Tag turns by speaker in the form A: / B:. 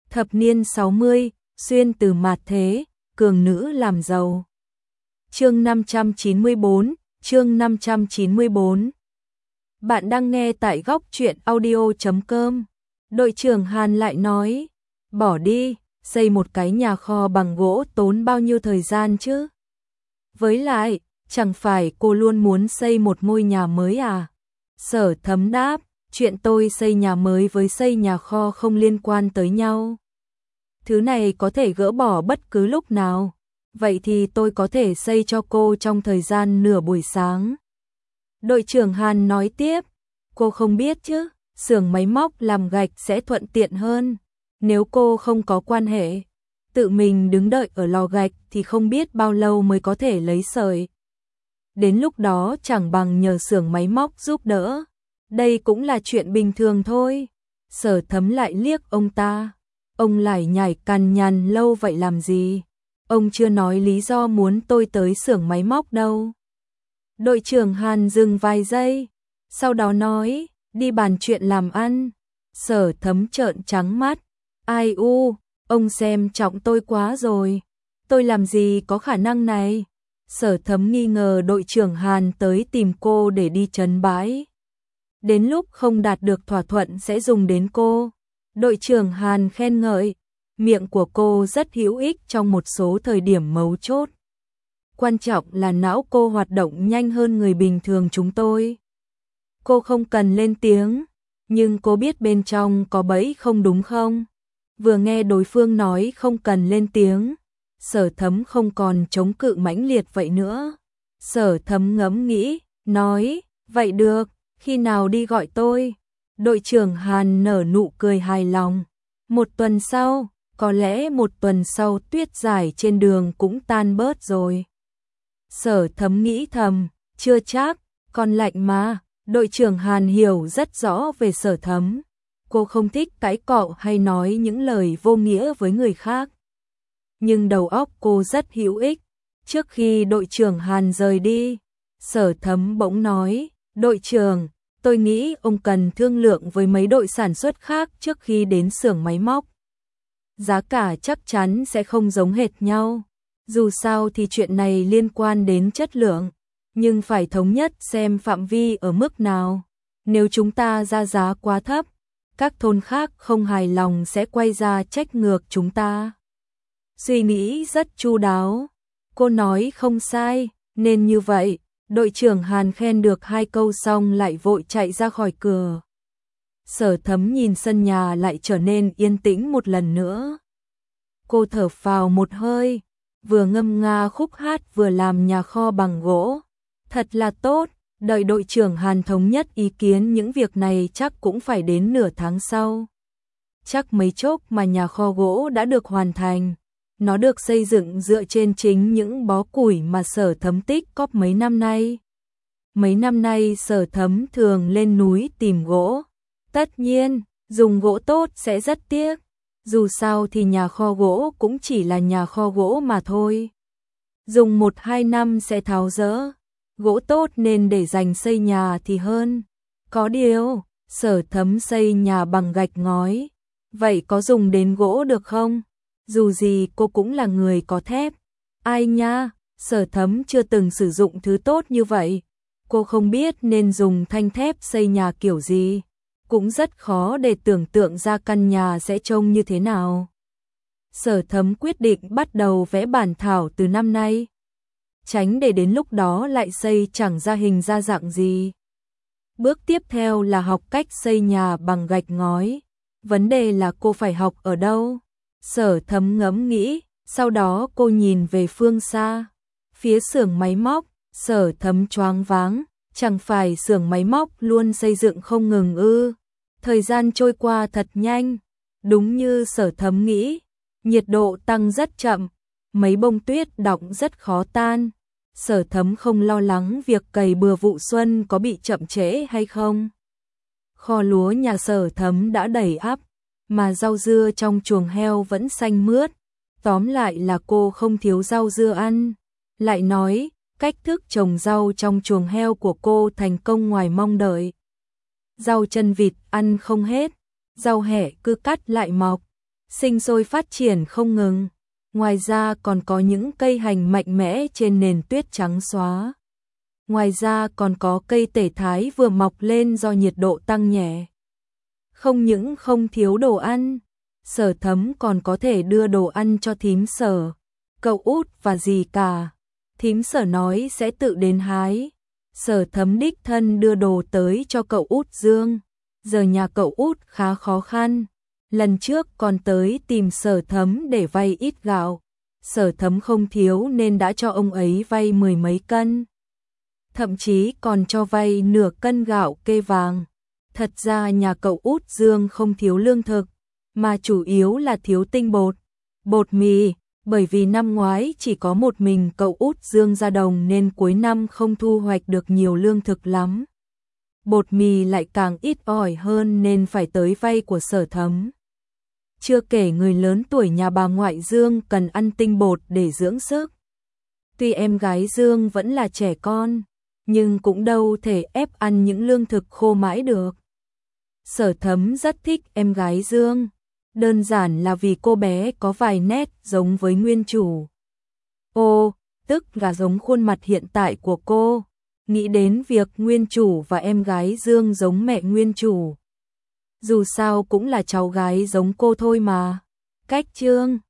A: Thập niên 60, xuyên từ mạt thế, cường nữ làm giàu. Chương 594. Bạn đang nghe tại góc truyện audio.com. Đội trưởng Hàn lại nói, bỏ đi, xây một cái nhà kho bằng gỗ tốn bao nhiêu thời gian chứ? Với lại, chẳng phải cô luôn muốn xây một ngôi nhà mới à? Sở Thấm đáp, chuyện tôi xây nhà mới với xây nhà kho không liên quan tới nhau. Thứ này có thể gỡ bỏ bất cứ lúc nào. Vậy thì tôi có thể xây cho cô trong thời gian nửa buổi sáng. Đội trưởng Hàn nói tiếp, cô không biết chứ, xưởng máy móc làm gạch sẽ thuận tiện hơn. Nếu cô không có quan hệ, tự mình đứng đợi ở lò gạch thì không biết bao lâu mới có thể lấy sợi. Đến lúc đó chẳng bằng nhờ xưởng máy móc giúp đỡ. Đây cũng là chuyện bình thường thôi. Sở Thấm lại liếc ông ta. Ông lại nhảy cằn nhằn lâu vậy làm gì? Ông chưa nói lý do muốn tôi tới xưởng máy móc đâu. Đội trưởng Hàn dừng vài giây, sau đó nói, đi bàn chuyện làm ăn. Sở Thấm trợn trắng mắt, ai u, ông xem trọng tôi quá rồi. Tôi làm gì có khả năng này? Sở Thấm nghi ngờ đội trưởng Hàn tới tìm cô để đi trấn bãi. Đến lúc không đạt được thỏa thuận sẽ dùng đến cô. Đội trưởng Hàn khen ngợi, miệng của cô rất hữu ích trong một số thời điểm mấu chốt. Quan trọng là não cô hoạt động nhanh hơn người bình thường chúng tôi. Cô không cần lên tiếng, nhưng cô biết bên trong có bẫy không đúng không? Vừa nghe đối phương nói không cần lên tiếng, Sở Thấm không còn chống cự mãnh liệt vậy nữa. Sở Thấm ngẫm nghĩ, nói, vậy được, khi nào đi gọi tôi? Đội trưởng Hàn nở nụ cười hài lòng. Một tuần sau, có lẽ một tuần sau tuyết dài trên đường cũng tan bớt rồi. Sở Thấm nghĩ thầm, chưa chắc, còn lạnh mà. Đội trưởng Hàn hiểu rất rõ về Sở Thấm. Cô không thích cãi cọ hay nói những lời vô nghĩa với người khác. Nhưng đầu óc cô rất hữu ích. Trước khi đội trưởng Hàn rời đi, Sở Thấm bỗng nói, đội trưởng, tôi nghĩ ông cần thương lượng với mấy đội sản xuất khác trước khi đến xưởng máy móc. Giá cả chắc chắn sẽ không giống hệt nhau. Dù sao thì chuyện này liên quan đến chất lượng, nhưng phải thống nhất xem phạm vi ở mức nào. Nếu chúng ta ra giá quá thấp, các thôn khác không hài lòng sẽ quay ra trách ngược chúng ta. Suy nghĩ rất chu đáo. Cô nói không sai, nên như vậy. Đội trưởng Hàn khen được 2 câu xong lại vội chạy ra khỏi cửa. Sở Thấm nhìn sân nhà lại trở nên yên tĩnh một lần nữa. Cô thở phào một hơi, vừa ngâm nga khúc hát vừa làm nhà kho bằng gỗ. Thật là tốt, đợi đội trưởng Hàn thống nhất ý kiến những việc này chắc cũng phải đến nửa tháng sau. Chắc mấy chốc mà nhà kho gỗ đã được hoàn thành. Nó được xây dựng dựa trên chính những bó củi mà Sở Thấm tích cóp mấy năm nay. Mấy năm nay Sở Thấm thường lên núi tìm gỗ. Tất nhiên, dùng gỗ tốt sẽ rất tiếc. Dù sao thì nhà kho gỗ cũng chỉ là nhà kho gỗ mà thôi. Dùng 1-2 năm sẽ tháo dỡ. Gỗ tốt nên để dành xây nhà thì hơn. Có điều, Sở Thấm xây nhà bằng gạch ngói. Vậy có dùng đến gỗ được không? Dù gì cô cũng là người có thép. Ai nha, Sở Thấm chưa từng sử dụng thứ tốt như vậy. Cô không biết nên dùng thanh thép xây nhà kiểu gì. Cũng rất khó để tưởng tượng ra căn nhà sẽ trông như thế nào. Sở Thấm quyết định bắt đầu vẽ bản thảo từ năm nay. Tránh để đến lúc đó lại xây chẳng ra hình ra dạng gì. Bước tiếp theo là học cách xây nhà bằng gạch ngói. Vấn đề là cô phải học ở đâu? Sở Thấm ngẫm nghĩ, sau đó cô nhìn về phương xa. Phía xưởng máy móc, Sở Thấm choáng váng, chẳng phải xưởng máy móc luôn xây dựng không ngừng ư? Thời gian trôi qua thật nhanh, đúng như Sở Thấm nghĩ, nhiệt độ tăng rất chậm, mấy bông tuyết đọng rất khó tan. Sở Thấm không lo lắng việc cày bừa vụ xuân có bị chậm trễ hay không. Kho lúa nhà Sở Thấm đã đầy ắp, mà rau dưa trong chuồng heo vẫn xanh mướt. Tóm lại là cô không thiếu rau dưa ăn. Lại nói, cách thức trồng rau trong chuồng heo của cô thành công ngoài mong đợi. Rau chân vịt ăn không hết, rau hẹ cứ cắt lại mọc. sinh sôi phát triển không ngừng. Ngoài ra còn có những cây hành mạnh mẽ trên nền tuyết trắng xóa. Ngoài ra còn có cây tể thái vừa mọc lên do nhiệt độ tăng nhẹ. Không những không thiếu đồ ăn, Sở Thấm còn có thể đưa đồ ăn cho thím Sở, cậu út và dì cả. Thím Sở nói sẽ tự đến hái. Sở Thấm đích thân đưa đồ tới cho cậu út Dương. Giờ nhà cậu út khá khó khăn. Lần trước còn tới tìm Sở Thấm để vay ít gạo. Sở Thấm không thiếu nên đã cho ông ấy vay 10 mấy cân. Thậm chí còn cho vay nửa cân gạo kê vàng. Thật ra nhà cậu út Dương không thiếu lương thực, mà chủ yếu là thiếu tinh bột, bột mì, bởi vì năm ngoái chỉ có một mình cậu út Dương ra đồng nên cuối năm không thu hoạch được nhiều lương thực lắm. Bột mì lại càng ít ỏi hơn nên phải tới vay của Sở Thấm. Chưa kể người lớn tuổi nhà bà ngoại Dương cần ăn tinh bột để dưỡng sức. Tuy em gái Dương vẫn là trẻ con, nhưng cũng đâu thể ép ăn những lương thực khô mãi được. Sở Thấm rất thích em gái Dương, đơn giản là vì cô bé có vài nét giống với nguyên chủ. Tức là giống khuôn mặt hiện tại của cô. Nghĩ đến việc nguyên chủ và em gái Dương giống mẹ nguyên chủ. Dù sao cũng là cháu gái giống cô thôi mà. Cách chương